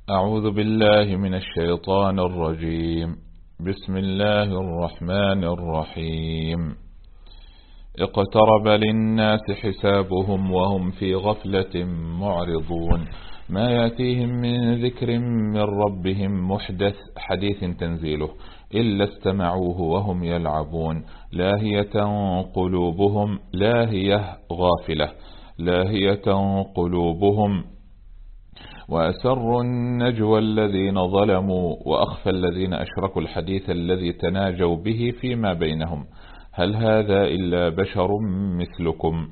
أعوذ بالله من الشيطان الرجيم. بسم الله الرحمن الرحيم. اقترب للناس حسابهم وهم في غفلة معرضون. ما يأتيهم من ذكر من ربهم محدث حديث تنزيله إلا استمعوه وهم يلعبون. لاهية قلوبهم لاهية غافلة لاهية قلوبهم. وأسروا النجوى الذين ظلموا وأخفى الذين أشركوا الحديث الذي تناجوا به فيما بينهم هل هذا إلا بشر مثلكم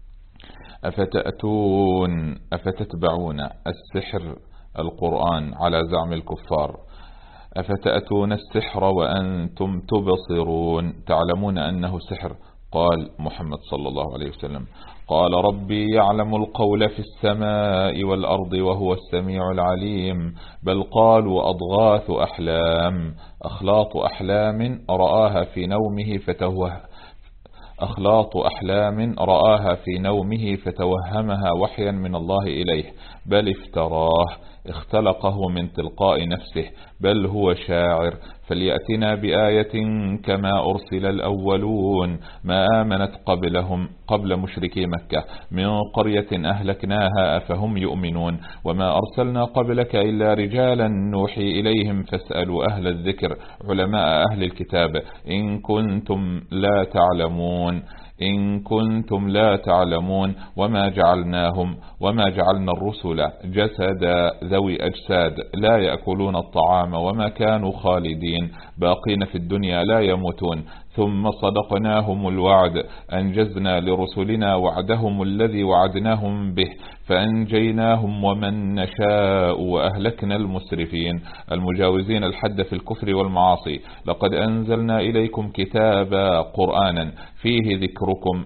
أفتتبعون السحر القرآن على زعم الكفار أفتأتون السحر وأنتم تبصرون تعلمون أنه سحر. قال محمد صلى الله عليه وسلم قال ربي يعلم القول في السماء والأرض وهو السميع العليم. بل قالوا أضغاث أحلام أخلاط أحلام رآها في نومه فتوهمها وحيا من الله إليه. بل افتراه اختلقه من تلقاء نفسه بل هو شاعر. فليأتنا بآية كما أرسل الأولون. ما آمنت قبل مشركي مكة من قرية أهلكناها أفهم يؤمنون. وما أرسلنا قبلك إلا رجالا نوحي إليهم فاسألوا أهل الذكر علماء أهل الكتاب إن كنتم لا تعلمون. وما جعلنا الرسل جسدا ذوي أجساد لا يأكلون الطعام وما كانوا خالدين باقين في الدنيا لا يموتون. ثم صدقناهم الوعد أنجزنا لرسلنا وعدهم الذي وعدناهم به فأنجيناهم ومن نشاء وأهلكنا المسرفين المجاوزين الحد في الكفر والمعاصي. لقد أنزلنا إليكم كتابا قرآنا فيه ذكركم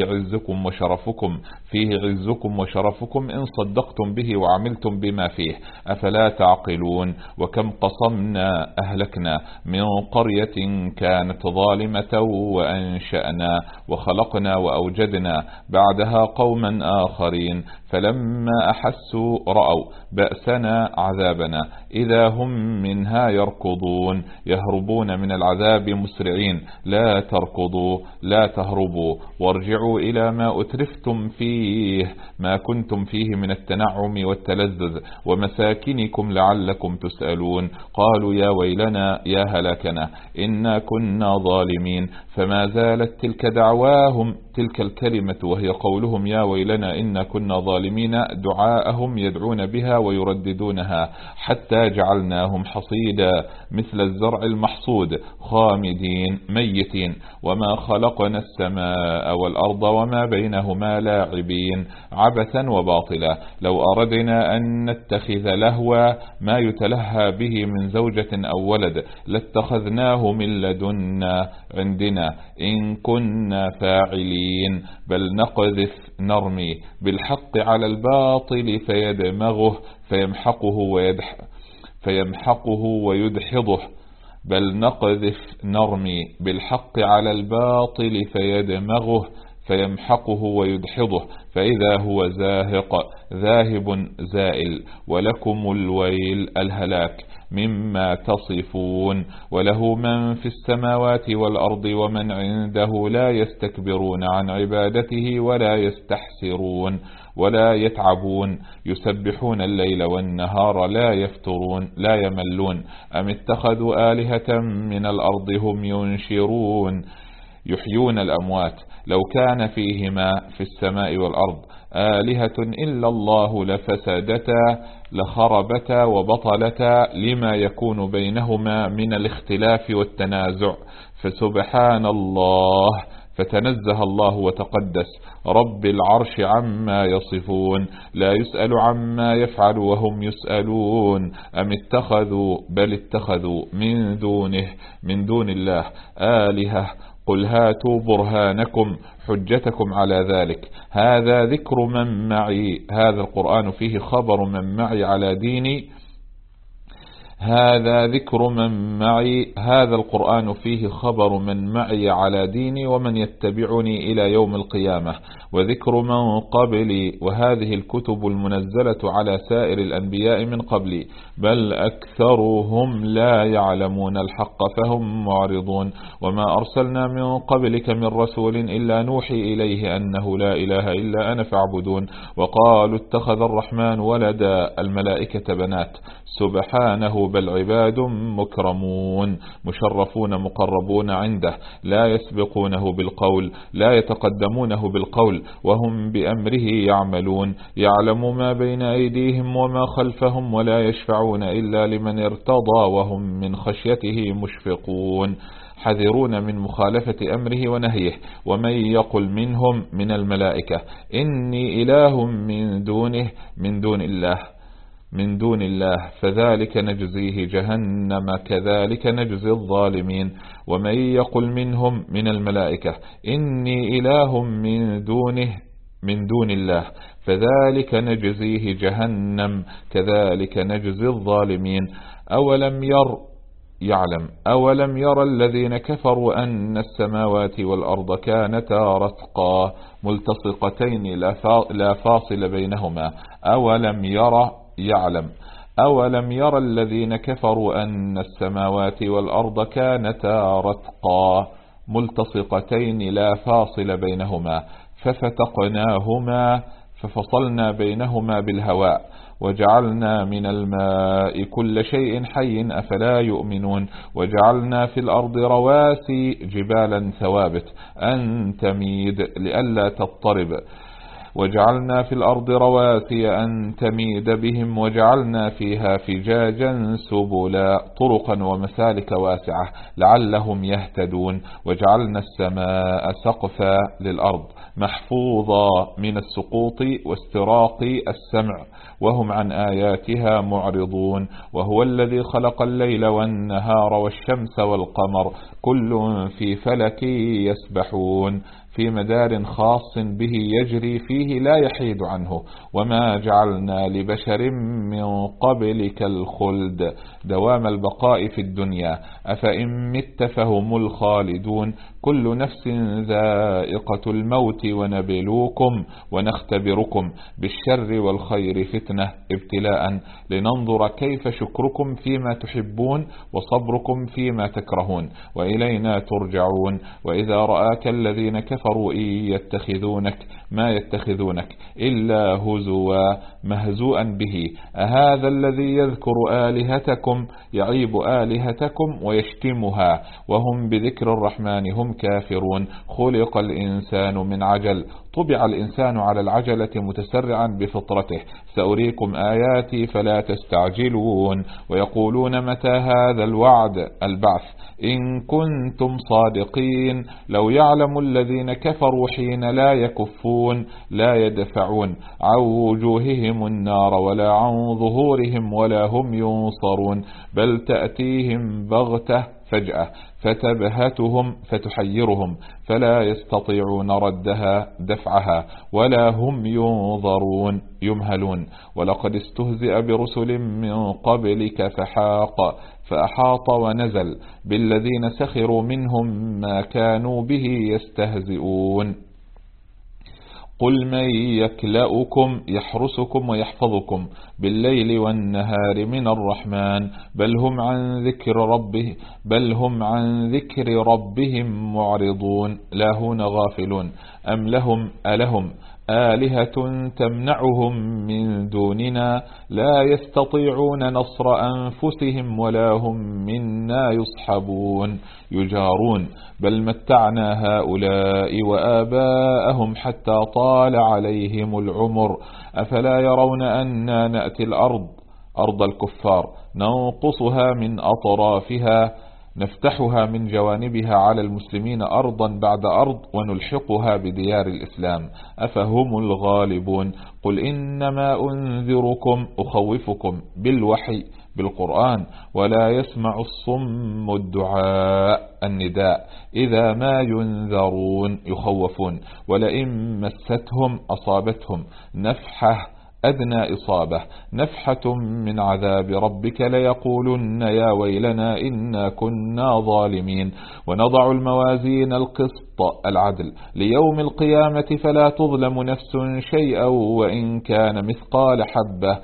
فيه عزكم وشرفكم إن صدقتم به وعملتم بما فيه أفلا تعقلون. وكم قصمنا أهلكنا من قرية كانت ظالمة وأنشأنا وخلقنا وأوجدنا بعدها قوما آخرين فلما أحسوا رأوا بأسنا عذابنا إذا هم منها يركضون. يهربون من العذاب مسرعين لا تركضوا لا تهربوا وارجعوا إلى ما أترفتم فيه ما كنتم فيه من التنعم والتلذذ ومساكنكم لعلكم تسألون. قالوا يا ويلنا يا هلاكنا إنا كنا ظالمين. فما زالت تلك دعواهم تلك الكلمة وهي قولهم يا ويلنا إنا كنا ظالمين دعاءهم يدعون بها ويرددونها حتى جعلناهم حصيدا مثل الزرع المحصود خامدين ميتين. وما خلقنا السماء والأرض وما بينهما لاعبين عبثا وباطلا. لو أردنا أن نتخذ لهوا ما يتلهى به من زوجة أو ولد لاتخذناه من لدنا عندنا إن كنا فاعلين. بل نقذف نرمي بالحق على الباطل فيدمغه فيمحقه ويدحضه. بل نقذف نرمي بالحق على الباطل فيمحقه ويدحضه فإذا هو ذاهب زائل. ولكم الويل الهلاك مما تصفون. وله من في السماوات والأرض ومن عنده لا يستكبرون عن عبادته ولا يستحسرون ولا يتعبون يسبحون الليل والنهار لا يفترون لا يملون. أم اتخذوا آلهة من الأرض هم ينشرون يحيون الأموات. لو كان فيهما في السماء والأرض آلهة إلا الله لفسدتا لخربتا وبطلتا لما يكون بينهما من الاختلاف والتنازع. فسبحان الله فتنزه الله وتقدس رب العرش عما يصفون. لا يسأل عما يفعل وهم يسألون. أم اتخذوا من دون الله آلهة قل هاتوا برهانكم حجتكم على ذلك. هذا ذكر من معي هذا القرآن فيه خبر من معي على ديني هذا القرآن فيه خبر من معي على ديني ومن يتبعني إلى يوم القيامة. وذكر من قبلي، وهذه الكتب المنزلة على سائر الأنبياء من قبلي، بل أكثرهم لا يعلمون الحق فهم معرضون. وما أرسلنا من قبلك من رسول إلا نوحي إليه أنه لا إله إلا أنا فاعبدون. وقالوا اتخذ الرحمن ولدا، الملائكة بنات، سبحانه بل عباد مكرمون مشرفون مقربون عنده، لا يسبقونه بالقول، لا يتقدمونه بالقول، وهم بأمره يعملون. يعلم ما بين أيديهم وما خلفهم، ولا يشفعون إلا لمن ارتضى، وهم من خشيته مشفقون حذرون من مخالفة أمره ونهيه. ومن يقل منهم من الملائكة إني إله من دون الله فذلك نجزيه جهنم كذلك نجزي الظالمين. ومن يقل منهم من الملائكة إني إله من دون الله فذلك نجزيه جهنم كذلك نجزي الظالمين. أولم ير الذين كفروا أن السماوات والأرض كانتا رتقا ملتصقتين لا فاصل بينهما. أولم ير الذين كفروا أن السماوات والأرض كانتا رتقا ملتصقتين لا فاصل بينهما ففتقناهما ففصلنا بينهما بالهواء وجعلنا من الماء كل شيء حي أفلا يؤمنون. وجعلنا في الأرض رواسي جبالا ثوابت أن تميد لئلا تضطرب، وجعلنا في الأرض رواسي أن تميد بهم، وجعلنا فيها فجاجا سبلا طرقا ومسالك واسعة لعلهم يهتدون. وجعلنا السماء سقفا للأرض محفوظا من السقوط واستراق السمع، وهم عن آياتها معرضون. وهو الذي خلق الليل والنهار والشمس والقمر كل في فلك يسبحون في مدار خاص به يجري فيه لا يحيد عنه. وما جعلنا لبشر من قبلك الخلد دوام البقاء في الدنيا أفإن مت فهم الخالدون. كل نفس ذائقة الموت ونبلوكم ونختبركم بالشر والخير فتنة ابتلاء لننظر كيف شكركم فيما تحبون وصبركم فيما تكرهون وإلينا ترجعون. وإذا رآك الذين كفروا إن يتخذونك ما يتخذونك إلا هزوا مهزوءا به أهذا الذي يذكر آلهتكم يعيب آلهتكم ويشتمها وهم بذكر الرحمن هم كافرون. خلق الإنسان من عجل طبع الإنسان على العجلة متسرعا بفطرته سأريكم آياتي فلا تستعجلون. ويقولون متى هذا الوعد البعث إن كنتم صادقين. لو يعلم الذين كفروا حين لا يكفون لا يدفعون عن وجوههم النار ولا عن ظهورهم ولا هم ينصرون بل تأتيهم بغتة فجأة فتبهتهم فتحيرهم فلا يستطيعون ردها دفعها ولا هم يمهلون. ولقد استهزئ برسل من قبلك فأحاط ونزل بالذين سخروا منهم ما كانوا به يستهزئون. قل من يكلؤكم يحرسكم ويحفظكم بالليل والنهار من الرحمن بل هم عن ذكر ربهم معرضون لاهون غافلون. أم لهم آلهة تمنعهم من دوننا لا يستطيعون نصر أنفسهم ولا هم منا يصحبون يجارون بل متعنا هؤلاء وآباءهم حتى طال عليهم العمر أفلا يرون أنا نأتي أرض الكفار ننقصها من أطرافها نفتحها من جوانبها على المسلمين أرضا بعد أرض ونلحقها بديار الإسلام أفهم الغالبون. قل إنما أنذركم أخوفكم بالوحي بالقرآن ولا يسمع الصم الدعاء النداء إذا ما ينذرون يخوفون ولئن مستهم أصابتهم نفحة أدنى إصابة، نفحة من عذاب ربك ليقولن يا ويلنا إنا كنا ظالمين. ونضع الموازين القسط العدل ليوم القيامة فلا تظلم نفس شيئا وإن كان مثقال حبة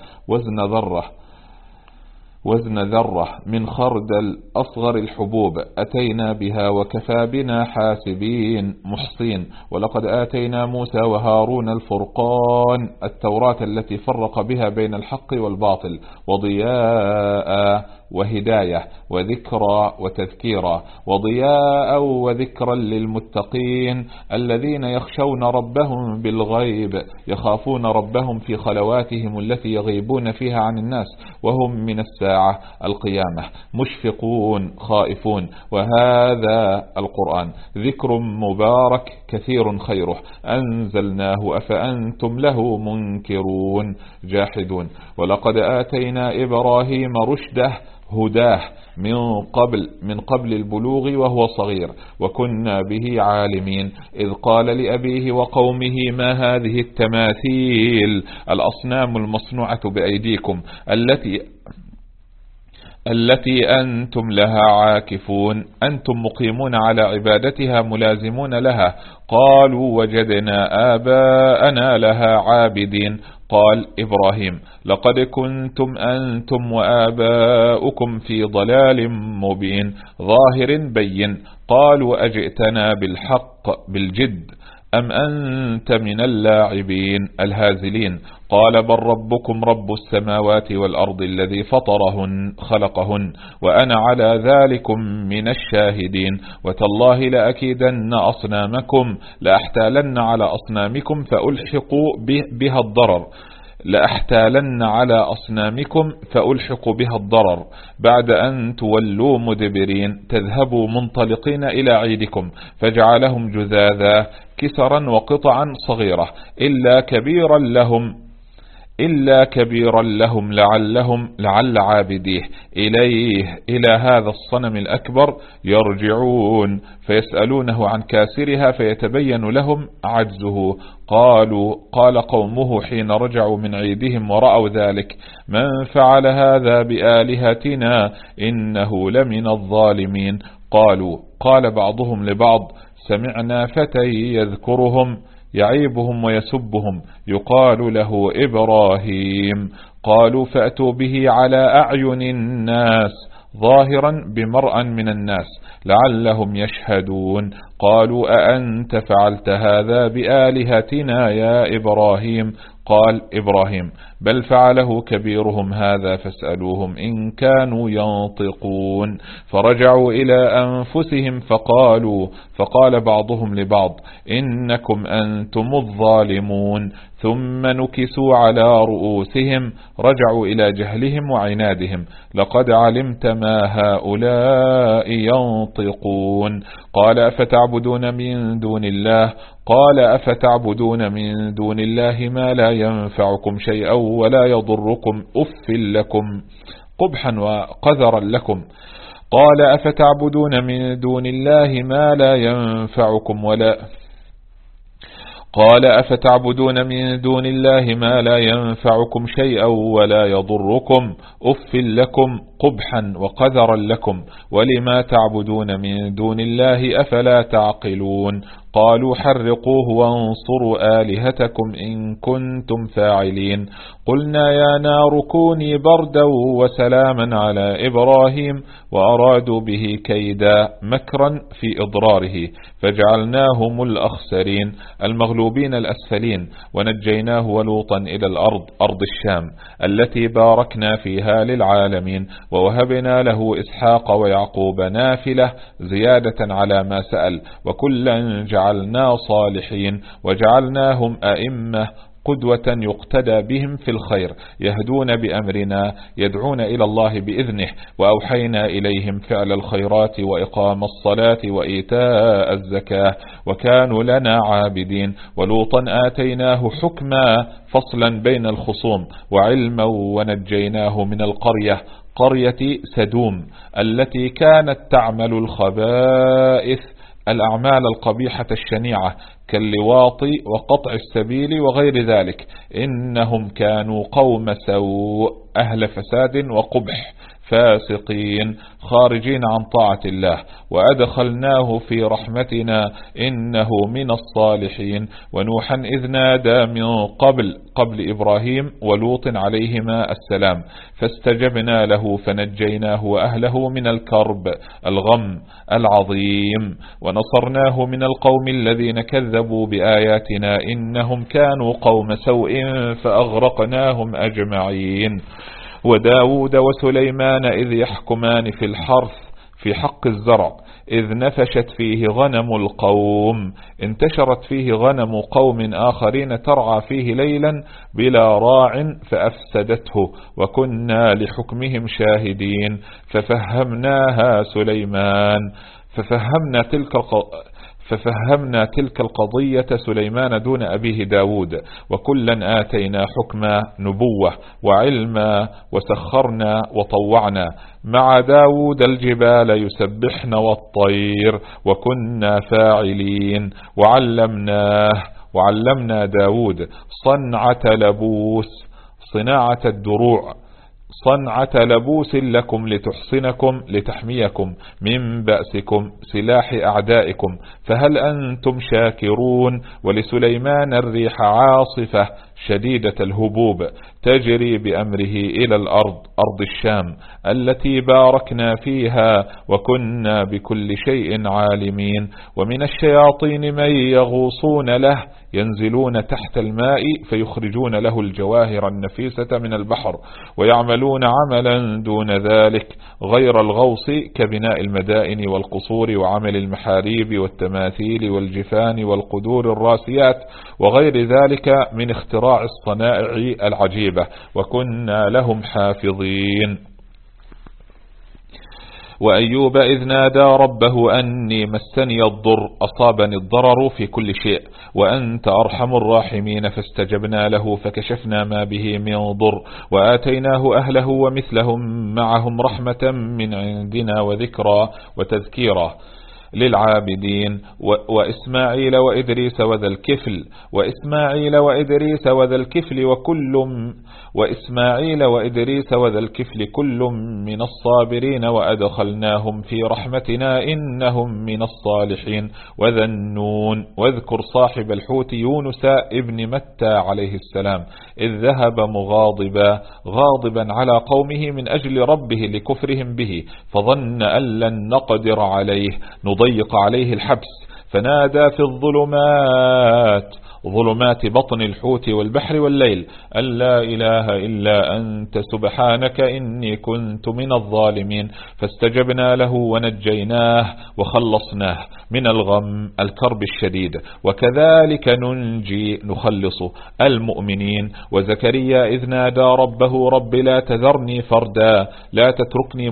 وزن ذرة من خردل أصغر الحبوب أتينا بها وكفى بنا حاسبين محصين. ولقد آتينا موسى وهارون الفرقان التوراة التي فرق بها بين الحق والباطل وضياء وهداية وذكرى وتذكيرا، وضياء وذكرا للمتقين الذين يخشون ربهم بالغيب يخافون ربهم في خلواتهم التي يغيبون فيها عن الناس وهم من الساعة القيامة مشفقون خائفون. وهذا القرآن ذكر مبارك كثير خيره أنزلناه أفأنتم له منكرون جاحدون. ولقد آتينا إبراهيم رشده هداه من قبل البلوغ وهو صغير وكنا به عالمين، إذ قال لأبيه وقومه ما هذه التماثيل الأصنام المصنوعة بأيديكم التي أنتم لها عاكفون أنتم مقيمون على عبادتها ملازمون لها؟ قالوا وجدنا آباءنا لها عابدين. قال إبراهيم لقد كنتم أنتم وآباؤكم في ضلال مبين ظاهر بين. قالوا أجئتنا بالحق بالجد أم أنت من اللاعبين الهازلين؟ قال بل ربكم رب السماوات والأرض الذي خلقهن وأنا على ذلكم من الشاهدين. وتالله لأكيدن أصنامكم لأحتالن على أصنامكم فألحق بها الضرر بعد أن تولوا مدبرين تذهبوا منطلقين إلى عيدكم. فجعلهم جذاذا كسرا وقطعا صغيرة إلا كبيرا لهم لعل عابديه إلى هذا الصنم الأكبر يرجعون فيسألونه عن كاسرها فيتبين لهم عجزه. قال قومه حين رجعوا من عيدهم ورأوا ذلك من فعل هذا بآلهتنا إنه لمن الظالمين. قال بعضهم لبعض سمعنا فتى يذكرهم يعيبهم ويسبهم يقال له إبراهيم. قالوا فأتوا به على أعين الناس ظاهرا بمرأ من الناس لعلهم يشهدون. قالوا أأنت فعلت هذا بآلهتنا يا إبراهيم؟ قال إبراهيم بل فعله كبيرهم هذا فاسألوهم إن كانوا ينطقون. فرجعوا إلى أنفسهم فقال بعضهم لبعض إنكم أنتم الظالمون. ثم نكسوا على رؤوسهم رجعوا إلى جهلهم وعنادهم لقد علمت ما هؤلاء ينطقون. قال أفتعبدون من دون الله ما لا ينفعكم شيئا ولا يضركم أف لكم قبحا وقذرا لكم. قال أفتعبدون من دون الله ما لا ينفعكم شيئا ولا يضركم أف لكم قبحا وقذرا لكم ولما تعبدون من دون الله أفلا تعقلون. قالوا حرقوه وانصروا آلهتكم إن كنتم فاعلين. قلنا يا نار كوني بردا وسلاما على إبراهيم وأرادوا به كيدا مكرا في إضراره فجعلناهم الأخسرين المغلوبين الأسفلين. ونجيناه ولوطا إلى الأرض أرض الشام التي باركنا فيها للعالمين ووهبنا له إسحاق ويعقوب نافلة زيادة على ما سأل وكلا جعلنا صالحين وجعلناهم أئمة قدوة يقتدى بهم في الخير يهدون بأمرنا يدعون إلى الله بإذنه. وأوحينا إليهم فعل الخيرات وإقام الصلاة وإيتاء الزكاة وكانوا لنا عابدين. ولوطا آتيناه حكما فصلا بين الخصوم وعلما ونجيناه من قرية سدوم التي كانت تعمل الخبائث الأعمال القبيحة الشنيعة كاللواط وقطع السبيل وغير ذلك. إنهم كانوا قوم سوء، أهل فساد وقبح، فاسقين، خارجين عن طاعة الله، وأدخلناه في رحمتنا إنه من الصالحين. ونوحا إذ نادى من قبل إبراهيم ولوط عليهما السلام، فاستجبنا له فنجيناه وأهله من الكرب الغم العظيم، ونصرناه من القوم الذين كذبوا بآياتنا إنهم كانوا قوم سوء فأغرقناهم أجمعين. وداود وسليمان إذ يحكمان في الحرث في حق الزرع إذ نفشت فيه غنم القوم، انتشرت فيه غنم قوم آخرين ترعى فيه ليلا بلا راع فأفسدته، وكنا لحكمهم شاهدين. ففهمناها سليمان ففهمنا تلك القضية سليمان دون أبيه داود، وكلا آتينا حكما نبوة وعلما، وسخرنا وطوعنا مع داود الجبال يسبحن والطير، وكنا فاعلين. وعلمنا داود صناعة الدروع، صنعة لبوس لكم لتحصنكم لتحميكم من بأسكم سلاح أعدائكم، فهل أنتم شاكرون؟ ولسليمان الريح عاصفة شديدة الهبوب تجري بأمره إلى أرض الشام التي باركنا فيها وكنا بكل شيء عالمين. ومن الشياطين من يغوصون له ينزلون تحت الماء فيخرجون له الجواهر النفيسة من البحر، ويعملون عملا دون ذلك غير الغوص كبناء المدائن والقصور وعمل المحاريب والتماثيل والجفان والقدور الراسيات وغير ذلك من اختراع الصنائع العجيبة، وكنا لهم حافظين. وأيوب إذ نادى ربه أني مسني الضر، أصابني الضرر في كل شيء وأنت أرحم الراحمين، فاستجبنا له فكشفنا ما به من ضر، وآتيناه أهله ومثلهم معهم رحمة من عندنا وذكرى وتذكيرا للعابدين. وإسماعيل وإدريس وذا الكفل كل من الصابرين، وأدخلناهم في رحمتنا إنهم من الصالحين. وذا النون واذكر صاحب الحوت يونس ابن متى عليه السلام إذ ذهب غاضبا على قومه من أجل ربه لكفرهم به، فظن أن لن نقدر عليه نضيق عليه الحبس، فنادى في ظلمات بطن الحوت والبحر والليل أن لا إله إلا أنت سبحانك إني كنت من الظالمين. فاستجبنا له ونجيناه وخلصناه من الغم الكرب الشديد، وكذلك نخلص المؤمنين. وزكريا إذ نادى ربه رب لا تذرني فردا لا تتركني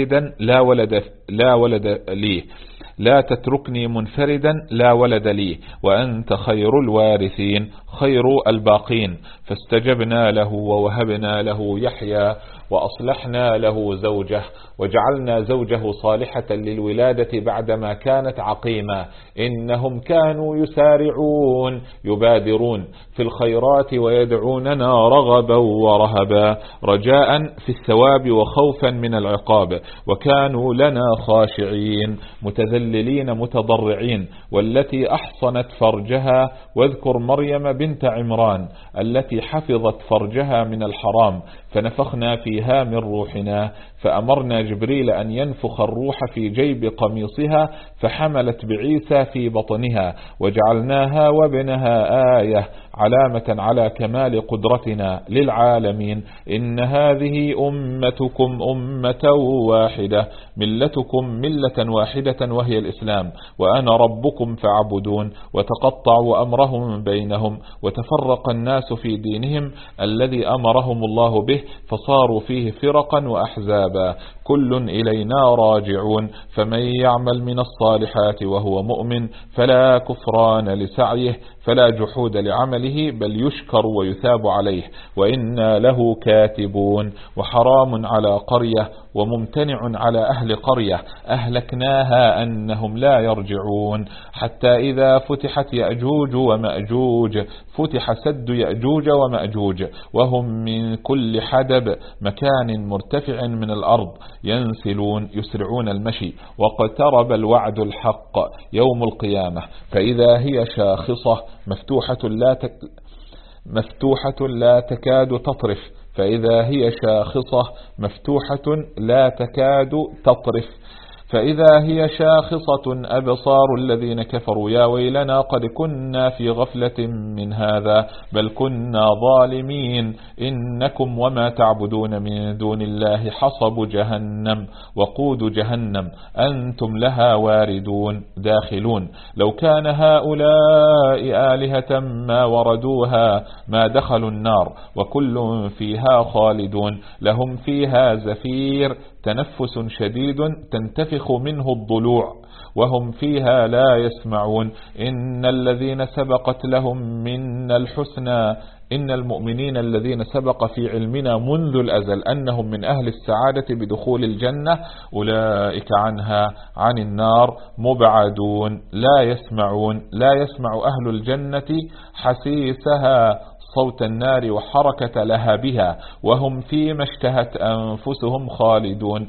منفردا لا ولد لي وأنت خير الوارثين خير الباقين. فاستجبنا له ووهبنا له يحيى وأصلحنا له زوجه وجعلنا زوجه صالحة للولادة بعدما كانت عقيمة، إنهم كانوا يبادرون في الخيرات ويدعوننا رغبا ورهبا رجاء في الثواب وخوفا من العقاب، وكانوا لنا خاشعين متذللين متضرعين. والتي أحصنت فرجها واذكر مريم بنت عمران التي حفظت فرجها من الحرام فنفخنا فيها من روحنا، فأمرنا جبريل أن ينفخ الروح في جيب قميصها فحملت بعيسى في بطنها، وجعلناها وابنها آية علامة على كمال قدرتنا للعالمين. إن هذه أمتكم أمة واحدة ملتكم ملة واحدة وهي الإسلام، وأنا ربكم فاعبدون. وتقطعوا أمرهم بينهم وتفرق الناس في دينهم الذي أمرهم الله به، فصاروا فيه فرقا وأحزابا، كل إلينا راجعون. فمن يعمل من الصالحات وهو مؤمن فلا كفران لسعيه فلا جحود لعمله عمله بل يشكر ويثاب عليه، وإنا له كاتبون. وحرام على قرية وممتنع على أهل قرية أهلكناها أنهم لا يرجعون، حتى إذا فتحت يأجوج ومأجوج فتح سد يأجوج ومأجوج وهم من كل حدب مكان مرتفع من الأرض ينسلون يسرعون المشي، واقترب الوعد الحق يوم القيامة فإذا هي شاخصة مفتوحة لا تكاد تطرف، فإذا هي شاخصة مفتوحة لا تكاد تطرف، فإذا هي شاخصة أبصار الذين كفروا يا ويلنا قد كنا في غفلة من هذا بل كنا ظالمين، إنكم وما تعبدون من دون الله حصب جهنم وقود جهنم أنتم لها واردون داخلون، لو كان هؤلاء آلهة ما وردوها ما دخلوا النار وكل فيها خالدون، لهم فيها زفير تنفس شديد تنتفخ منه الضلوع وهم فيها لا يسمعون، إن الذين سبقت لهم من الحسنى إن المؤمنين الذين سبق في علمنا منذ الأزل أنهم من أهل السعادة بدخول الجنة أولئك عنها عن النار مبعدون لا يسمع أهل الجنة حسيسها صوت النار وحركة لهبها وهم فيما اشتهت أنفسهم خالدون،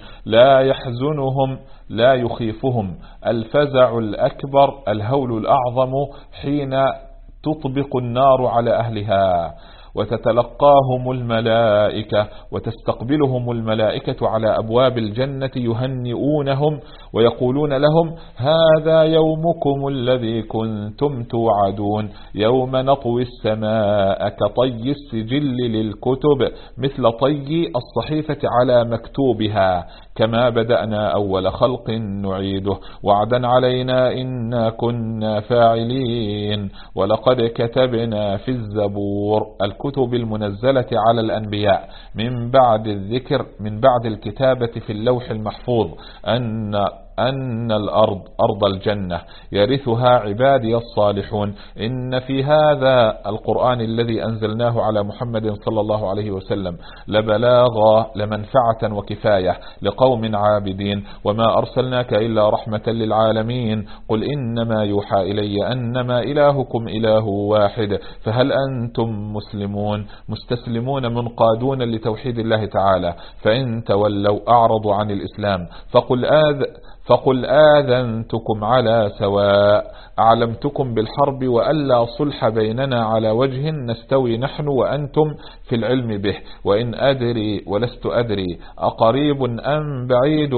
لا يخيفهم الفزع الأكبر الهول الأعظم حين تطبق النار على أهلها وتتلقاهم الملائكة وتستقبلهم الملائكة على أبواب الجنة يهنئونهم ويقولون لهم هذا يومكم الذي كنتم توعدون، يوم نطوي السماء كطي السجل للكتب مثل طي الصحيفة على مكتوبها كما بدأنا أول خلق نعيده وعدا علينا إنا كنا فاعلين، ولقد كتبنا في الزبور الكتب المنزلة على الأنبياء من بعد الذكر من بعد الكتابة في اللوح المحفوظ أن الأرض أرض الجنة يرثها عبادي الصالحون، إن في هذا القرآن الذي أنزلناه على محمد صلى الله عليه وسلم لبلاغا لمنفعة وكفاية لقوم عابدين، وما أرسلناك إلا رحمة للعالمين، قل إنما يوحى إلي أنما إلهكم إله واحد، فهل أنتم مستسلمون منقادون لتوحيد الله تعالى، فإن تولوا أعرضوا عن الإسلام فقل آذنتكم على سواء أعلمتكم بالحرب وألا صلح بيننا على وجه نستوي نحن وأنتم في العلم به، وإن أدري ولست أدري أقريب أم بعيد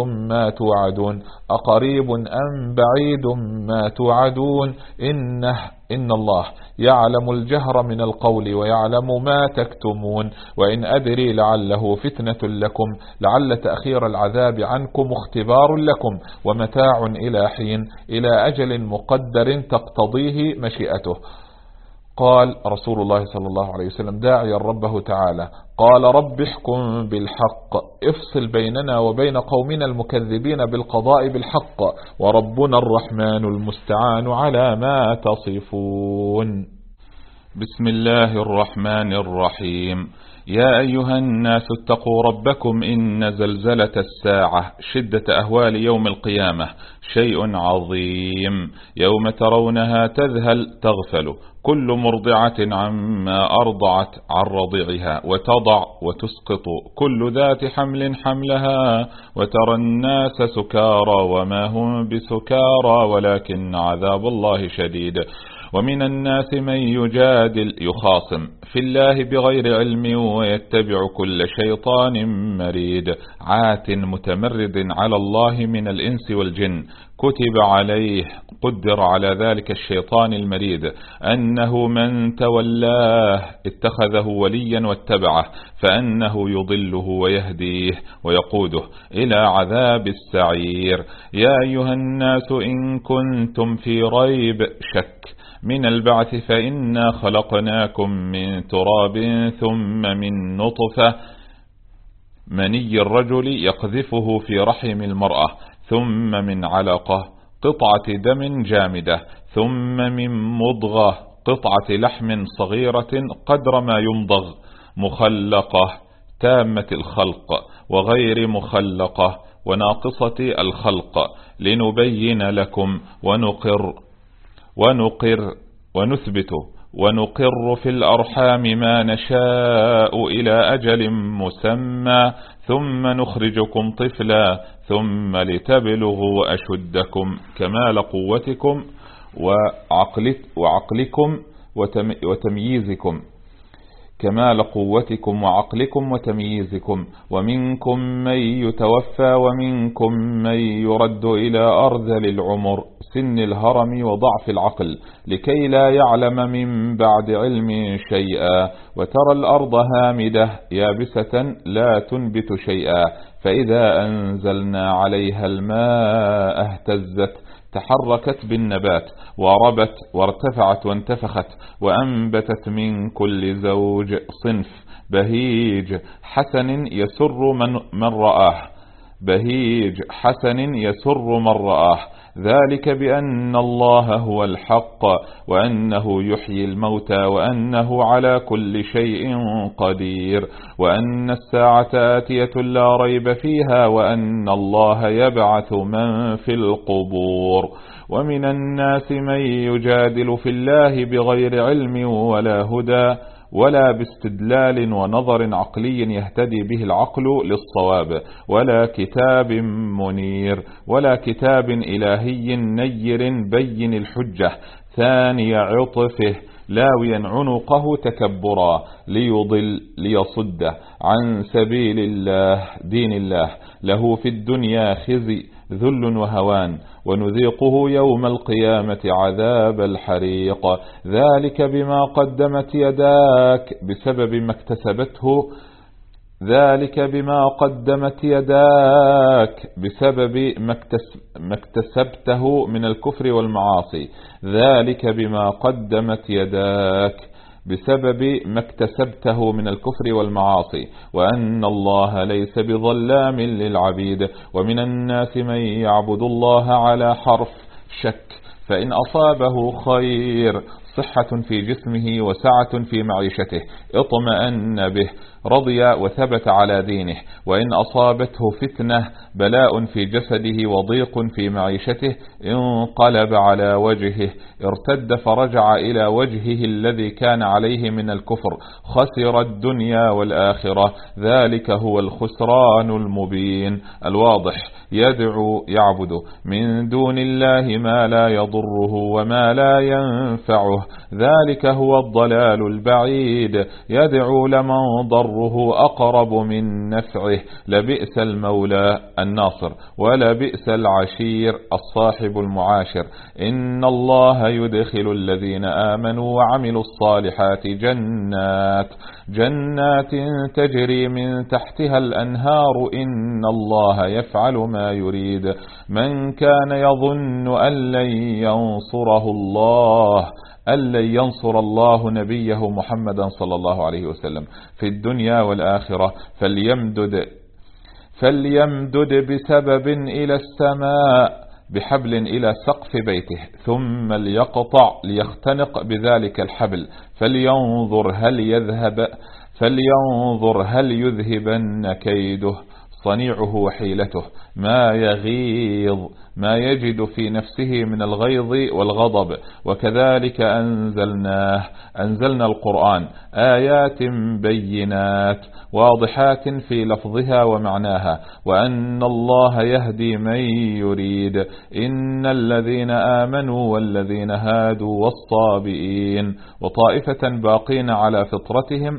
ما توعدون إن الله يعلم الجهر من القول ويعلم ما تكتمون، وإن أدري لعله فتنة لكم لعل تأخير العذاب عنكم اختبار لكم ومتاع إلى حين إلى أجل مقدر تقتضيه مشيئته. قال رسول الله صلى الله عليه وسلم داعيا ربه تعالى قال رب احكم بالحق افصل بيننا وبين قومنا المكذبين بالقضاء بالحق وربنا الرحمن المستعان على ما تصفون. بسم الله الرحمن الرحيم. يا أيها الناس اتقوا ربكم إن زلزلة الساعة شدة أهوال يوم القيامة شيء عظيم، يوم ترونها تذهل تغفل كل مرضعة عما أرضعت عن رضيعها وتضع وتسقط كل ذات حمل حملها وترى الناس سكارى وما هم بسكارى ولكن عذاب الله شديد، ومن الناس من يخاصم في الله بغير علم ويتبع كل شيطان مريد عات متمرد على الله من الإنس والجن، كتب عليه قدر على ذلك الشيطان المريد أنه من تولاه اتخذه وليا واتبعه فأنه يضله ويهديه ويقوده إلى عذاب السعير. يا أيها الناس إن كنتم في ريب شك من البعث فإنا خلقناكم من تراب ثم من نطفة مني الرجل يقذفه في رحم المرأة ثم من علقة قطعة دم جامدة ثم من مضغة قطعة لحم صغيرة قدر ما يمضغ، مخلقة تامة الخلق وغير مخلقة وناقصة الخلق، لنبين لكم ونثبت ونقر في الأرحام ما نشاء إلى أجل مسمى ثم نخرجكم طفلا ثم لتبلغوا أشدكم كمال قوتكم وعقلكم وتمييزكم، كمال قوتكم وعقلكم وتمييزكم، ومنكم من يتوفى ومنكم من يرد إلى أرذل العمر سن الهرم وضعف العقل لكي لا يعلم من بعد علم شيئا، وترى الأرض هامدة يابسة لا تنبت شيئا، فإذا أنزلنا عليها الماء اهتزت تحركت بالنبات وربت وارتفعت وانتفخت وأنبتت من كل زوج صنف بهيج حسن يسر من رآه، بهيج حسن يسر من رآه، ذلك بأن الله هو الحق وأنه يحيي الموتى وأنه على كل شيء قدير، وأن الساعة آتية لا ريب فيها، وأن الله يبعث من في القبور، ومن الناس من يجادل في الله بغير علم ولا هدى ولا باستدلال ونظر عقلي يهتدي به العقل للصواب، ولا كتاب منير ولا كتاب إلهي نير بين الحجة ثاني عطفه لاويا عنقه تكبرا ليصد عن سبيل الله دين الله، له في الدنيا خزي ذل وهوان ونذيقه يوم القيامة عذاب الحريق، ذلك بما قدمت يداك بسبب ما اكتسبته، ذلك بما قدمت يداك بسبب ما اكتسبته من الكفر والمعاصي، ذلك بما قدمت يداك بسبب ما اكتسبته من الكفر والمعاصي، وأن الله ليس بظلام للعبيد، ومن الناس من يعبد الله على حرف شك، فإن أصابه خير صحة في جسمه وسعة في معيشته اطمأن به رضي وثبت على دينه، وإن أصابته فتنة بلاء في جسده وضيق في معيشته انقلب على وجهه ارتد فرجع إلى وجهه الذي كان عليه من الكفر، خسر الدنيا والآخرة، ذلك هو الخسران المبين الواضح. يعبد من دون الله ما لا يضره وما لا ينفعه، ذلك هو الضلال البعيد، يدعو لمن ضره أقرب من نفعه، لبئس المولى الناصر ولبئس العشير الصاحب المعاشر. إن الله يدخل الذين آمنوا وعملوا الصالحات جنات تجري من تحتها الأنهار، إن الله يفعل ما يريد. من كان يظن أن لن ينصر الله نبيه محمدا صلى الله عليه وسلم في الدنيا والآخرة فليمدد بسبب إلى السماء بحبل إلى سقف بيته ثم ليختنق بذلك الحبل فلينظر هل يذهبن كيده صنيعه وحيلته ما يجد في نفسه من الغيظ والغضب. وكذلك أنزلنا القرآن آيات بينات واضحات في لفظها ومعناها، وأن الله يهدي من يريد. إن الذين آمنوا والذين هادوا والصابئين وطائفة باقين على فطرتهم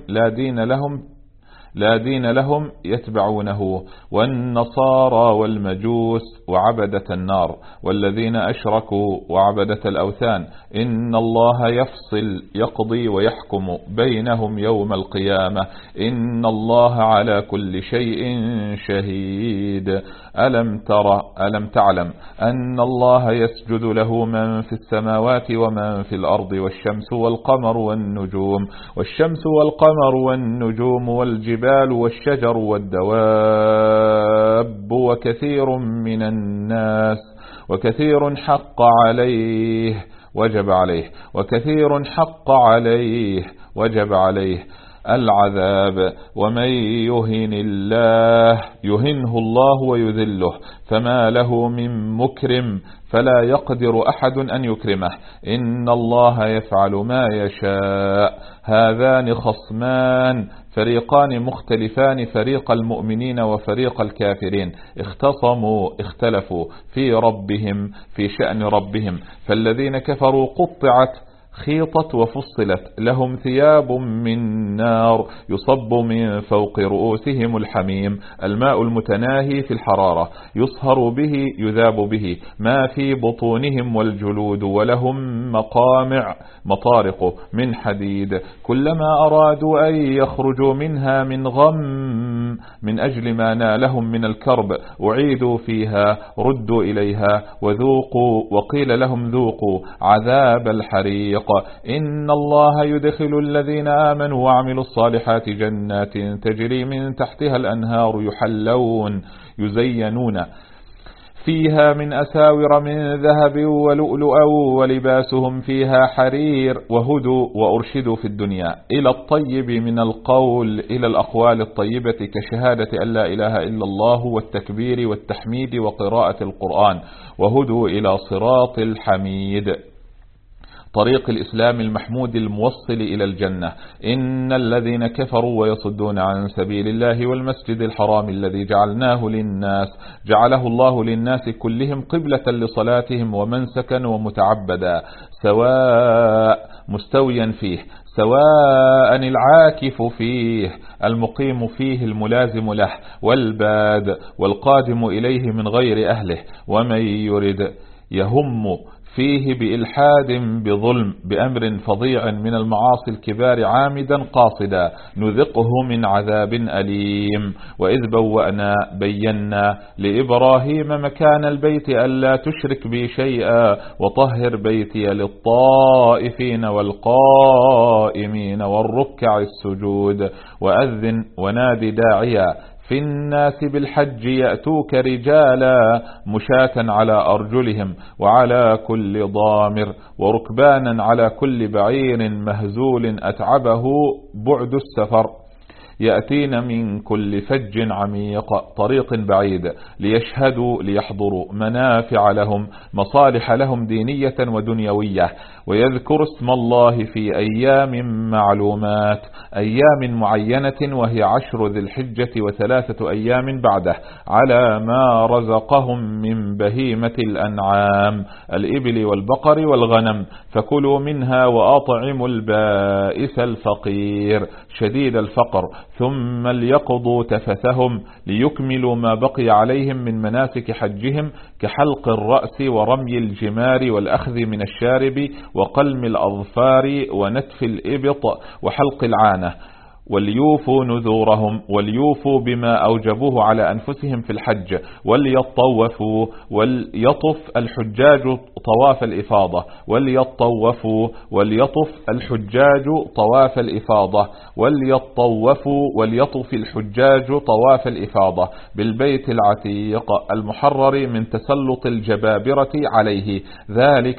لا دين لهم يتبعونه، والنصارى والمجوس وعبدة النار والذين أشركوا وعبدة الأوثان، إن الله يقضي ويحكم بينهم يوم القيامة، إن الله على كل شيء شهيد. ألم تعلم أن الله يسجد له من في السماوات ومن في الأرض والشمس والقمر والنجوم والجبال والشجر والدواب وكثير من الناس وكثير حق عليه وجب عليه، وكثير حق عليه وجب عليه العذاب. ومن يهن الله يهنه الله ويذله، فما له من مكرم فلا يقدر أحد أن يكرمه، إن الله يفعل ما يشاء. هذان خصمان فريقان مختلفان، فريق المؤمنين وفريق الكافرين، اختلفوا في ربهم، في شأن ربهم. فالذين كفروا قطعت خيطت وفصلت، لهم ثياب من نار يصب من فوق رؤوسهم الحميم، الماء المتناهي في الحرارة، يصهر به يذاب به ما في بطونهم والجلود، ولهم مطارق من حديد، كلما أرادوا أن يخرجوا منها من غم من أجل ما نالهم من الكرب أعيدوا فيها ردوا إليها وقيل لهم ذوقوا عذاب الحريق. إن الله يدخل الذين آمنوا وعملوا الصالحات جنات تجري من تحتها الأنهار يزينون فيها من أساور من ذهب ولؤلؤا ولباسهم فيها حرير، وهدوا وأرشدوا في الدنيا إلى الطيب من القول، إلى الأقوال الطيبة كشهادة أن لا إله إلا الله والتكبير والتحميد وقراءة القرآن، وهدوا إلى صراط الحميد، طريق الإسلام المحمود الموصل إلى الجنة. إن الذين كفروا ويصدون عن سبيل الله والمسجد الحرام الذي جعله الله للناس كلهم قبلة لصلاتهم ومنسكا ومتعبدا، سواء مستويا فيه، سواء العاكف فيه المقيم فيه الملازم له، والباد والقادم إليه من غير أهله، ومن يرد يهم فيه بإلحاد بظلم بأمر فظيع من المعاصي الكبار عامدا قاصدا نذقه من عذاب أليم. وإذ بينا لإبراهيم مكان البيت ألا تشرك بي شيئا وطهر بيتي للطائفين والقائمين والركع السجود، وأذن ونادي داعيا في الناس بالحج يأتوك رجالا مشاة على أرجلهم وعلى كل ضامر وركبانا على كل بعير مهزول أتعبه بعد السفر، يأتين من كل فج عميق طريق بعيد ليحضروا منافع لهم مصالح لهم دينية ودنيوية، ويذكر اسم الله في أيام معلومات، أيام معينة وهي 10 ذي الحجة و3 أيام بعده، على ما رزقهم من بهيمة الأنعام الإبل والبقر والغنم، فكلوا منها وأطعموا البائس الفقير شديد الفقر، ثم ليقضوا تفثهم ليكملوا ما بقي عليهم من مناسك حجهم كحلق الرأس ورمي الجمار والأخذ من الشارب وقلم الأظفار ونتف الإبط وحلق العانة، وليوفوا نذورهم وليوفوا بما أوجبوه على أنفسهم في الحج، وليطوفوا وليطف الحجاج طواف الإفاضة، وليطف الحجاج طواف الإفاضة، وليطف الحجاج طواف الإفاضة بالبيت العتيق المحرر من تسلط الجبابرة عليه، ذلك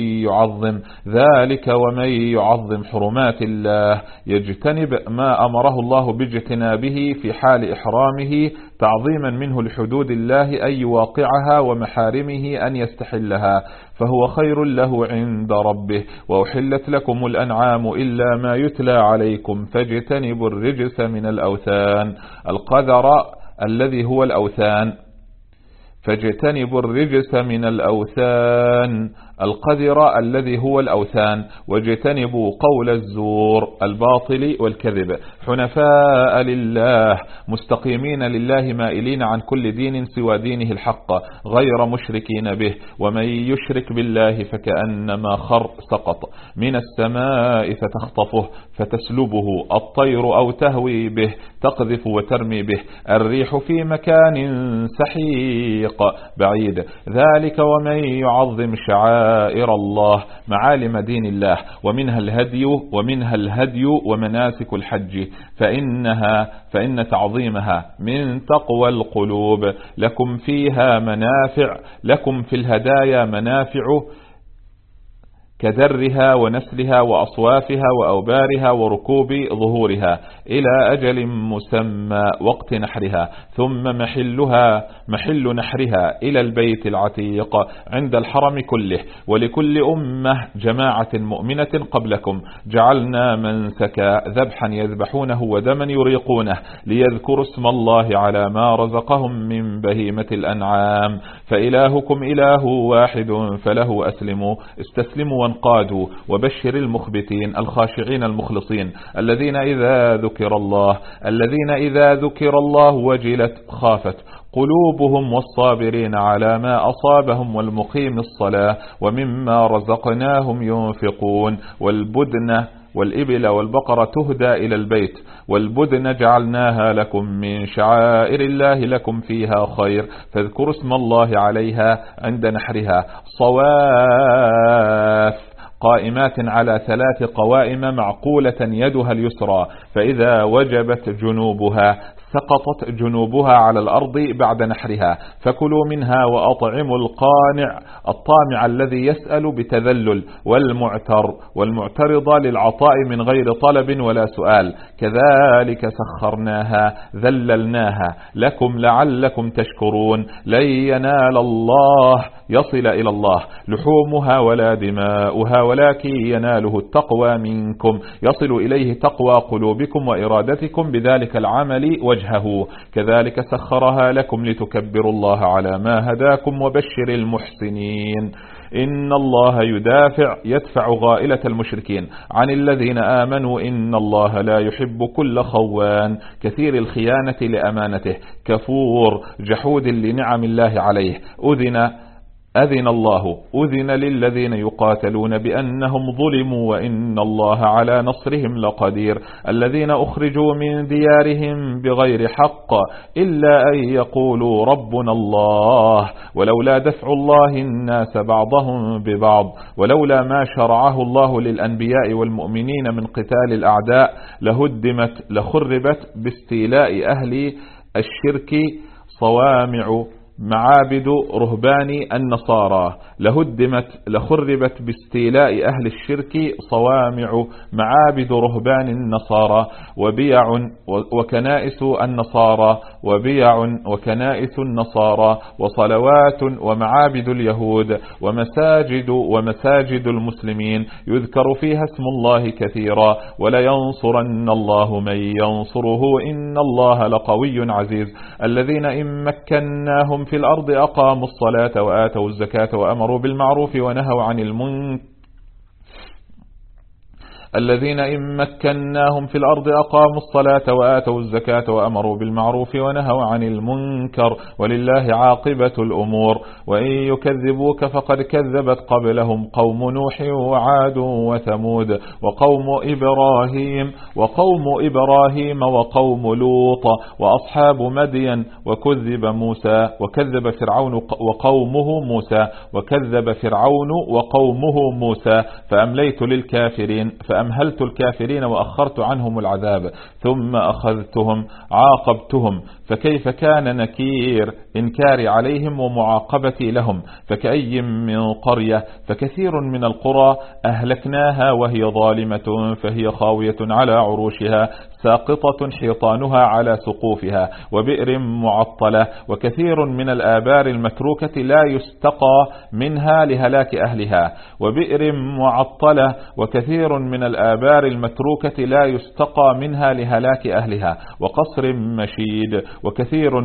ومن يعظم حرمات الله يجتنب ما أمره الله باجتنابه في حال إحرامه تعظيما منه لحدود الله أن يواقعها ومحارمه أن يستحلها، فهو خير له عند ربه. وأحلت لكم الأنعام إلا ما يتلى عليكم فاجتنبوا الرجس من الأوثان القذر الذي هو الأوثان، فاجتنبوا الرجس من الأوثان القذر الذي هو الأوثان، واجتنبوا قول الزور الباطل والكذب، حنفاء لله مستقيمين لله مائلين عن كل دين سوى دينه الحق غير مشركين به، ومن يشرك بالله فكأنما سقط من السماء فتخطفه فتسلبه الطير أو تهوي به تقذف وترمي به الريح في مكان سحيق بعيد، ذلك ومن يعظم شعائر الله معالم دين الله ومنها الهدي ومناسك الحج، فإن تعظيمها من تقوى القلوب. لكم فيها منافع، لكم في الهدايا منافع كدرها ونسلها وأصوافها وأوبارها وركوب ظهورها إلى أجل مسمى وقت نحرها، ثم محل نحرها إلى البيت العتيق عند الحرم كله. ولكل أمة جماعة مؤمنة قبلكم جعلنا منسكا ذبحا يذبحونه ودما يريقونه ليذكروا اسم الله على ما رزقهم من بهيمة الأنعام، فإلهكم إله واحد فله أسلموا. استسلموا وانقادوا. وبشر المخبتين الخاشعين المخلصين الذين إذا ذكر الله وجلت خافت قلوبهم، والصابرين على ما أصابهم، والمقيم الصلاة ومما رزقناهم ينفقون. والإبل والبقرة تهدى إلى البيت، والبدن جعلناها لكم من شعائر الله لكم فيها خير، فاذكروا اسم الله عليها عند نحرها. صواف قائمات على 3 قوائم معقولة يدها اليسرى، فإذا وجبت جنوبها سقطت جنوبها على الأرض بعد نحرها، فكلوا منها وأطعموا الطامع الذي يسأل بتذلل، والمعترض للعطاء من غير طلب ولا سؤال. كذلك سخرناها ذللناها لكم لعلكم تشكرون. لن ينال الله يصل إلى الله لحومها ولا دماؤها ولكن يناله التقوى منكم، يصل إليه تقوى قلوبكم وإرادتكم بذلك العمل وجهه. كذلك سخرها لكم لتكبروا الله على ما هداكم. وبشر المحسنين. إن الله يدفع غائلة المشركين عن الذين آمنوا، إن الله لا يحب كل خوان كثير الخيانة لأمانته كفور جحود لنعم الله عليه. أذن للذين يقاتلون بأنهم ظلموا وإن الله على نصرهم لقدير. الذين أخرجوا من ديارهم بغير حق إلا أن يقولوا ربنا الله، ولولا دفع الله الناس بعضهم ببعض، ولولا ما شرعه الله للأنبياء والمؤمنين من قتال الأعداء لخربت باستيلاء أهل الشرك صوامع معابد رهبان النصارى. لخربت باستيلاء أهل الشرك صوامع معابد رهبان النصارى وكنائس النصارى وصلوات ومعابد اليهود ومساجد المسلمين يذكر فيها اسم الله كثيرا. ولينصرن الله من ينصره إن الله لقوي عزيز. الذين إن مكناهم في الأرض أقاموا الصلاة وآتوا الزكاة وأمروا بالمعروف ونهوا عن المنكر. الذين إن مكناهم في الأرض أقاموا الصلاة وآتوا الزكاة وأمروا بالمعروف ونهوا عن المنكر ولله عاقبة الأمور. وإن يكذبوك فقد كذبت قبلهم قوم نوح وعاد وثمود وقوم إبراهيم وقوم لوط وأصحاب مدين وكذب فرعون وقومه موسى فأمهلت الكافرين وأخرت عنهم العذاب ثم أخذتهم عاقبتهم فكيف كان نكير إنكاري عليهم ومعاقبتي لهم. فكأي من قرية فكثير من القرى أهلكناها وهي ظالمة فهي خاوية على عروشها ساقطة حيطانها على سقوفها وبئر معطلة وكثير من الآبار المتروكة لا يستقى منها لهلاك أهلها وقصر مشيد وكثير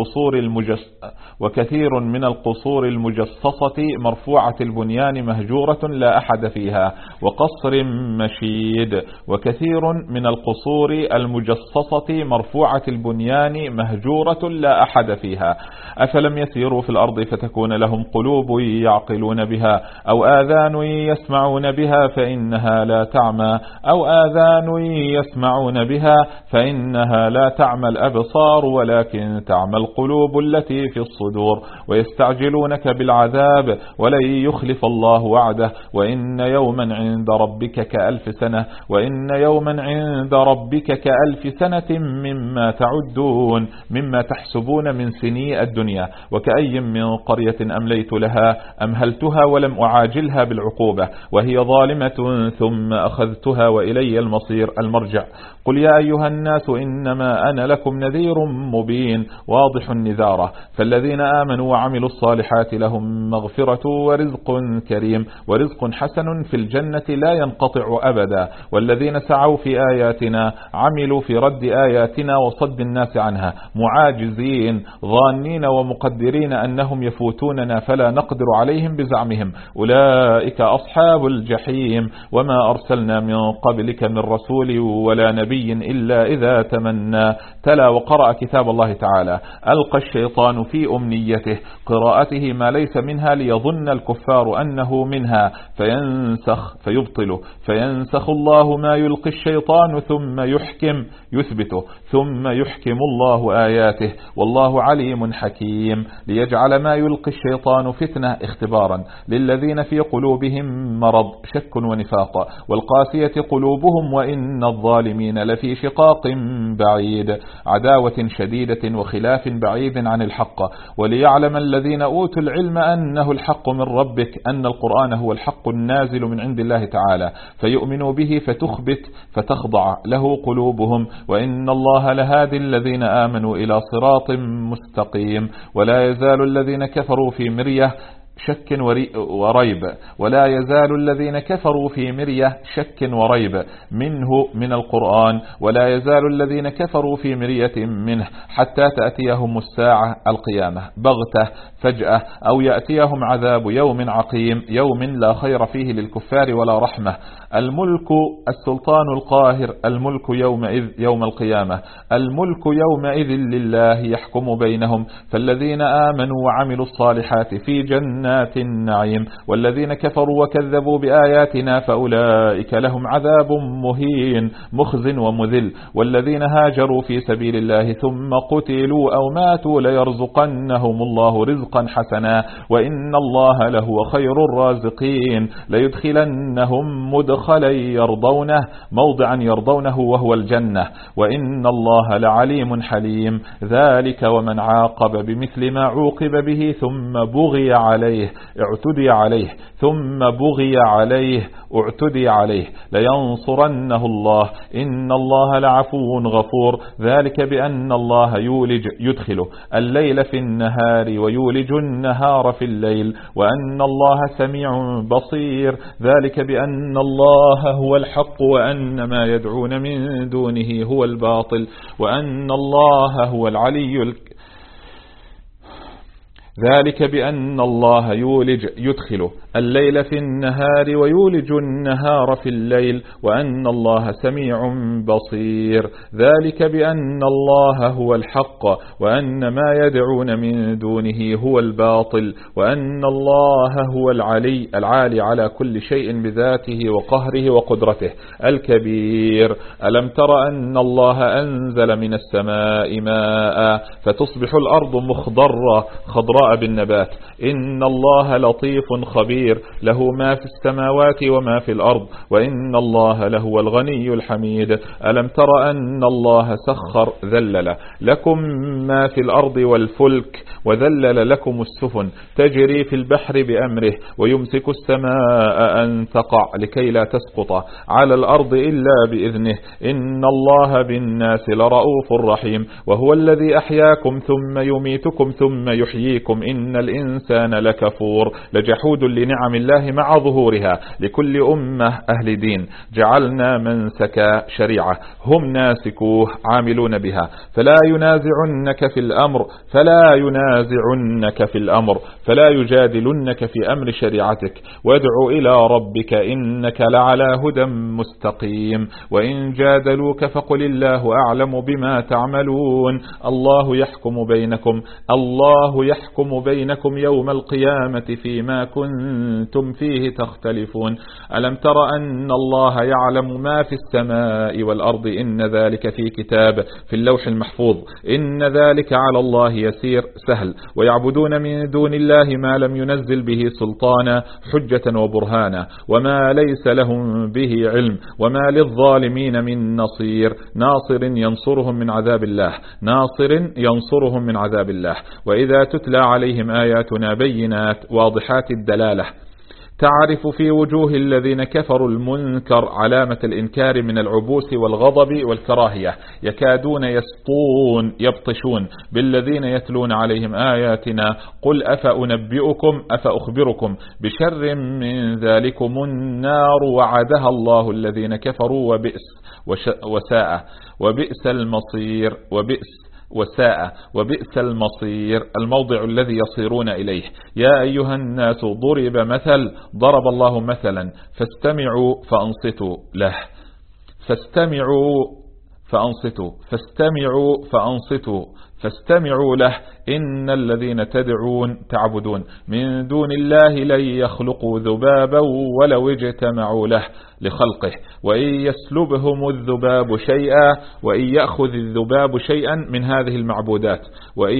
من القصور المجصصة مرفوعة البنيان مهجورة لا أحد فيها. وقصر مشيد وكثير من القصور المجصصة مرفوعة البنيان مهجورة لا أحد فيها. أفلم يسيروا في الأرض فتكون لهم قلوب يعقلون بها أو آذان يسمعون بها فإنها لا تعمى الأبصار ولكن تعمى القلوب التي في الصدور. ويستعجلونك بالعذاب ولن يخلف الله وعده وإن يوما عند ربك كألف سنة كألف سنة مما تعدون، مما تحسبون من سني الدنيا. وكأي من قرية أمليت لها أمهلتها ولم أعاجلها بالعقوبة وهي ظالمة ثم أخذتها وإلي المرجع. قل يا أيها الناس إنما أنا لكم نذير مبين واضح النذارة. فالذين آمنوا وعملوا الصالحات لهم مغفرة ورزق كريم، ورزق حسن في الجنة لا ينقطع أبدا. والذين سعوا في آياتنا عملوا في رد آياتنا وصد الناس عنها معاجزين ظانين ومقدرين أنهم يفوتوننا فلا نقدر عليهم بزعمهم أولئك أصحاب الجحيم. وما أرسلنا من قبلك من رسول ولا نبي إلا إذا تمنى تلا وقرأ كتاب الله تعالى ألقى الشيطان في أمنيته قراءته ما ليس منها ليظن الكفار أنه منها فيبطله فينسخ الله ما يلقي الشيطان ثم يحكم يثبته ثم يحكم الله آياته والله عليم حكيم. ليجعل ما يلقي الشيطان فتنة اختبارا للذين في قلوبهم مرض شك ونفاق والقاسية قلوبهم وإن الظالمين لفي شقاق بعيد عداوة شديدة وخلاف بعيد عن الحق. وليعلم الذين أوتوا العلم أنه الحق من ربك أن القرآن هو الحق النازل من عند الله تعالى فيؤمنوا به فتخبت فتخضع له قلوبهم وإن الله لهادي الذين آمنوا إلى صراط مستقيم. ولا يزال الذين كفروا في مرية شك وريب ولا يزال الذين كفروا في مرية شك وريب منه من القرآن ولا يزال الذين كفروا في مرية منه حتى تأتيهم الساعة القيامة بغتة فجأة أو يأتيهم عذاب يوم عقيم يوم لا خير فيه للكفار ولا رحمة. الملك السلطان القاهر الملك يومئذ يوم القيامة الملك يومئذ لله يحكم بينهم. فالذين آمنوا وعملوا الصالحات في جنات النعيم والذين كفروا وكذبوا بآياتنا فأولئك لهم عذاب مهين مخز ومذل. والذين هاجروا في سبيل الله ثم قتلوا أو ماتوا ليرزقنهم الله رزقا حسنا وإن الله لهو خير الرازقين. ليدخلنهم مدخلا يرضونه موضعا يرضونه وهو الجنة وإن الله لعليم حليم. ذلك ومن عاقب بمثل ما عوقب به ثم بغي عليه اعتدي عليه ثم بغي عليه اعتدي عليه لينصرنه الله إن الله لعفو غفور. ذلك بأن الله يدخل الليل في النهار ويولج النهار في الليل وأن الله سميع بصير. ذلك بأن الله هو الحق وأن ما يدعون من دونه هو الباطل وأن الله هو العلي ذلك بأن الله يدخل الليل في النهار ويولج النهار في الليل وأن الله سميع بصير. ذلك بأن الله هو الحق وأن ما يدعون من دونه هو الباطل وأن الله هو العالي على كل شيء بذاته وقهره وقدرته الكبير. ألم تر أن الله أنزل من السماء ماء فتصبح الأرض مخضرة خضراء بالنبات إن الله لطيف خبير له ما في السماوات وما في الأرض وإن الله لهو الغني الحميد. ألم تر أن الله سخر ذلل لكم ما في الأرض والفلك وذلل لكم السفن تجري في البحر بأمره ويمسك السماء أن تقع لكي لا تسقط على الأرض إلا بإذنه إن الله بالناس لرؤوف رحيم. وهو الذي أحياكم ثم يميتكم ثم يحييكم إن الإنسان لكفور لجحود لنعم الله مع ظهورها. لكل أمة أهل دين جعلنا منسك شريعة هم ناسكوه عاملون بها فلا ينازعنك في الأمر فلا يجادلنك في أمر شريعتك وادع إلى ربك إنك لعلى هدى مستقيم. وإن جادلوك فقل الله أعلم بما تعملون الله يحكم بينكم يوم القيامة فيما كنتم فيه تختلفون. ألم تر أن الله يعلم ما في السماء والأرض إن ذلك في كتاب في اللوح المحفوظ إن ذلك على الله يسير. سهل وجهل، ويعبدون من دون الله ما لم ينزل به سلطانا حجة وبرهانا، وما ليس لهم به علم، وما للظالمين من ناصر ينصرهم من عذاب الله، ينصرهم من عذاب الله. وإذا تتلى عليهم آياتنا بينات واضحات الدلالة تعرف في وجوه الذين كفروا المنكر علامة الإنكار من العبوس والغضب والكراهية، يكادون يبطشون بالذين يتلون عليهم آياتنا. قل أفأخبركم بشر من ذلكم النار وعدها الله الذين كفروا وبئس المصير وبئس المصير، الموضع الذي يصيرون إليه. يا أيها الناس ضرب الله مثلا فاستمعوا فاستمعوا له إن الذين تعبدون من دون الله لن يخلقوا ذبابا ولو اجتمعوا له لخلقه، وإن يسلبهم الذباب شيئا، وإن يأخذ الذباب شيئا من هذه المعبودات، وإن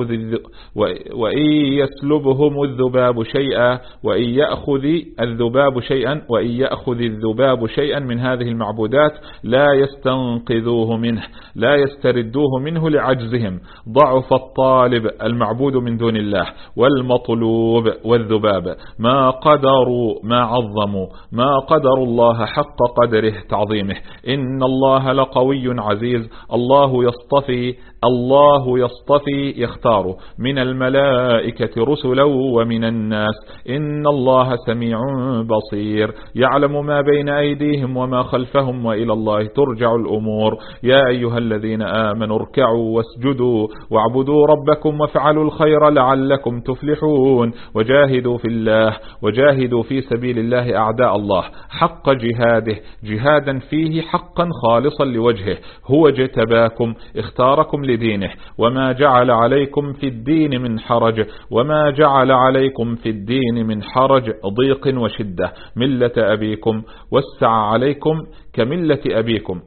يسلبهم الذباب شيئا، وإن يأخذ الذباب شيئا من هذه المعبودات لا يستردوه منه لعجزهم. ضعف الطالب المعبود من دون الله والمطلوب والذباب، ما عظموا ما قدروا الله حق قدره تعظيمه. إن الله لقوي عزيز، الله يصطفي يختار من الملائكة رسلا ومن الناس، إن الله سميع بصير، يعلم ما بين أيديهم وما خلفهم وإلى الله ترجع الأمور. يا أيها الذين آمنوا اركعوا واسجدوا واعبدوا ربكم وافعلوا الخير لعلكم تفلحون، وجاهدوا في سبيل الله أعداء الله حق جهاده، جهادا فيه حقا خالصا لوجهه. هو اجتباكم اختاركم لدينه، وما جعل عليكم في الدين من حرج ضيق وشدة، ملة أبيكم وسع عليكم كملة أبيكم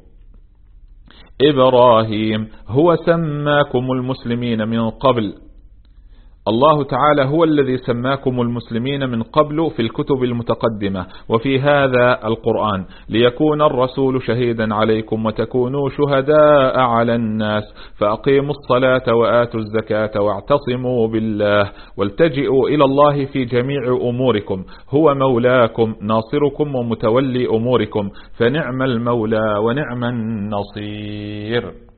إبراهيم. هو سماكم المسلمين من قبل، الله تعالى هو الذي سماكم المسلمين من قبل في الكتب المتقدمة وفي هذا القرآن، ليكون الرسول شهيدا عليكم وتكونوا شهداء على الناس، فأقيموا الصلاة وآتوا الزكاة واعتصموا بالله والتجئوا إلى الله في جميع أموركم. هو مولاكم ناصركم ومتولي أموركم، فنعم المولى ونعم النصير.